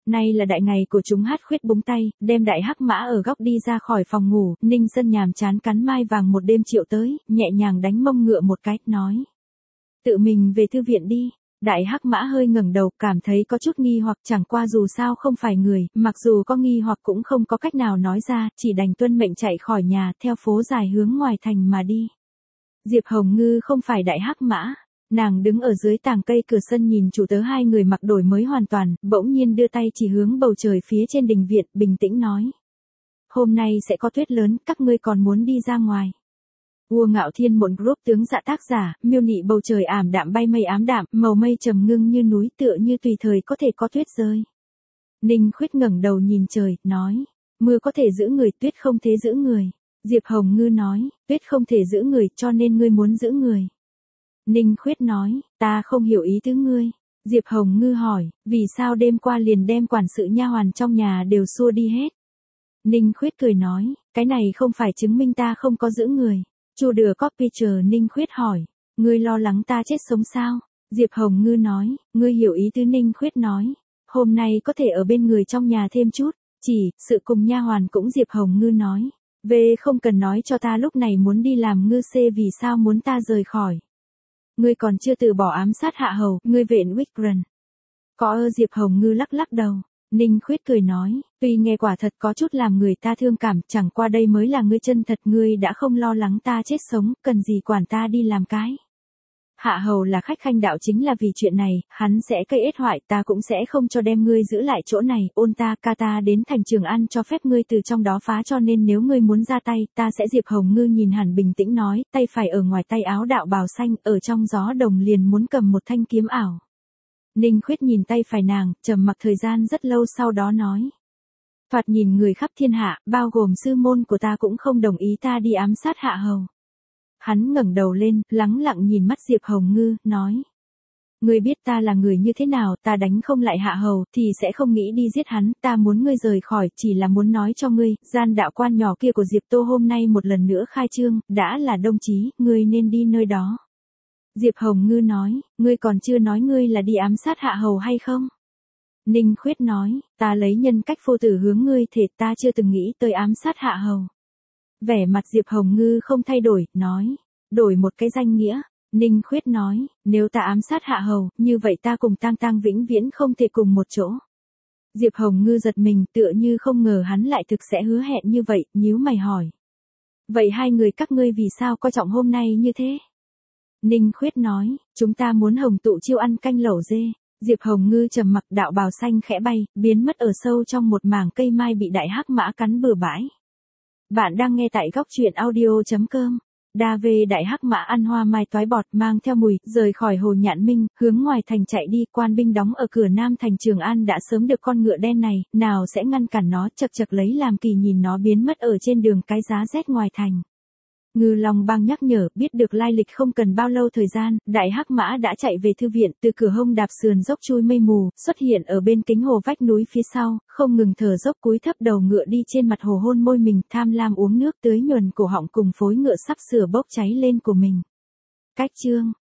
Nay là đại ngày của chúng hát khuyết búng tay, đem đại hắc mã ở góc đi ra khỏi phòng ngủ, Ninh Sân nhàm chán cắn mai vàng một đêm triệu tới, nhẹ nhàng đánh mông ngựa một cái, nói. Tự mình về thư viện đi. Đại hắc mã hơi ngẩng đầu, cảm thấy có chút nghi hoặc, chẳng qua dù sao không phải người, mặc dù có nghi hoặc cũng không có cách nào nói ra, chỉ đành tuân mệnh chạy khỏi nhà, theo phố dài hướng ngoài thành mà đi. Diệp Hồng Ngư không phải đại hắc mã. Nàng đứng ở dưới tàng cây cửa sân nhìn chủ tớ hai người mặc đổi mới hoàn toàn, bỗng nhiên đưa tay chỉ hướng bầu trời phía trên đình viện, bình tĩnh nói. Hôm nay sẽ có tuyết lớn, các ngươi còn muốn đi ra ngoài. Vua Ngạo Thiên một group tướng dạ tác giả, miêu nị bầu trời ảm đạm bay mây ám đạm, màu mây trầm ngưng như núi tựa như tùy thời có thể có tuyết rơi. Ninh Khuyết ngẩng đầu nhìn trời, nói. Mưa có thể giữ người, tuyết không thể giữ người. Diệp Hồng Ngư nói, tuyết không thể giữ người, cho nên ngươi muốn giữ người. Ninh Khuyết nói, ta không hiểu ý tứ ngươi. Diệp Hồng Ngư hỏi, vì sao đêm qua liền đem quản sự nha hoàn trong nhà đều xua đi hết. Ninh Khuyết cười nói, cái này không phải chứng minh ta không có giữ người. Chu Đưa Copy chờ Ninh Khuyết hỏi, ngươi lo lắng ta chết sống sao? Diệp Hồng Ngư nói, ngươi hiểu ý tứ. Ninh Khuyết nói, hôm nay có thể ở bên người trong nhà thêm chút, chỉ, sự cùng nha hoàn cũng. Diệp Hồng Ngư nói, về không cần nói cho ta lúc này muốn đi làm ngư xê vì sao muốn ta rời khỏi. Ngươi còn chưa từ bỏ ám sát hạ hầu, ngươi vện Wickran. Có Diệp Hồng Ngư lắc lắc đầu. Ninh Khuyết cười nói, tuy nghe quả thật có chút làm người ta thương cảm, chẳng qua đây mới là ngươi chân thật, ngươi đã không lo lắng ta chết sống, cần gì quản ta đi làm cái. Hạ hầu là khách khanh đạo chính là vì chuyện này, hắn sẽ gây ết hoại, ta cũng sẽ không cho đem ngươi giữ lại chỗ này, ôn ta ca ta đến thành Trường An cho phép ngươi từ trong đó phá, cho nên nếu ngươi muốn ra tay, ta sẽ. Diệp Hồng Ngư nhìn hẳn bình tĩnh nói, tay phải ở ngoài tay áo đạo bào xanh, ở trong gió đồng liền muốn cầm một thanh kiếm ảo. Ninh Khuyết nhìn tay phải nàng, trầm mặc thời gian rất lâu sau đó nói. Phạt nhìn người khắp thiên hạ, bao gồm sư môn của ta cũng không đồng ý ta đi ám sát hạ hầu. Hắn ngẩng đầu lên, lắng lặng nhìn mắt Diệp Hồng Ngư, nói. Ngươi biết ta là người như thế nào, ta đánh không lại hạ hầu, thì sẽ không nghĩ đi giết hắn, ta muốn ngươi rời khỏi, chỉ là muốn nói cho ngươi, gian đạo quan nhỏ kia của Diệp Tô hôm nay một lần nữa khai trương, đã là đồng chí, ngươi nên đi nơi đó. Diệp Hồng Ngư nói, ngươi còn chưa nói ngươi là đi ám sát hạ hầu hay không? Ninh Khuyết nói, ta lấy nhân cách vô tử hướng ngươi thể, ta chưa từng nghĩ tới ám sát hạ hầu. Vẻ mặt Diệp Hồng Ngư không thay đổi, nói, đổi một cái danh nghĩa. Ninh Khuyết nói, nếu ta ám sát hạ hầu, như vậy ta cùng Tang Tang vĩnh viễn không thể cùng một chỗ. Diệp Hồng Ngư giật mình, tựa như không ngờ hắn lại thực sẽ hứa hẹn như vậy, nhíu mày hỏi. Vậy hai người các ngươi vì sao coi trọng hôm nay như thế? Ninh Khuyết nói, chúng ta muốn hồng tụ chiêu ăn canh lẩu dê. Diệp Hồng Ngư trầm mặc, đạo bào xanh khẽ bay, biến mất ở sâu trong một mảng cây mai bị đại hắc mã cắn bừa bãi. Bạn đang nghe tại góc truyện audio.com. Đa về đại hắc mã ăn hoa mai toái bọt mang theo mùi, rời khỏi hồ Nhạn Minh, hướng ngoài thành chạy đi. Quan binh đóng ở cửa nam thành Trường An đã sớm được con ngựa đen này, nào sẽ ngăn cản nó, chật chật lấy làm kỳ nhìn nó biến mất ở trên đường cái giá rét ngoài thành. Ngư Long Bang nhắc nhở, biết được lai lịch không cần bao lâu thời gian, đại hắc mã đã chạy về thư viện, từ cửa hông đạp sườn dốc chui mây mù, xuất hiện ở bên kính hồ vách núi phía sau, không ngừng thở dốc cúi thấp đầu ngựa đi trên mặt hồ hôn môi mình, tham lam uống nước tưới nhuần cổ họng cùng phối ngựa sắp sửa bốc cháy lên của mình. Cách chương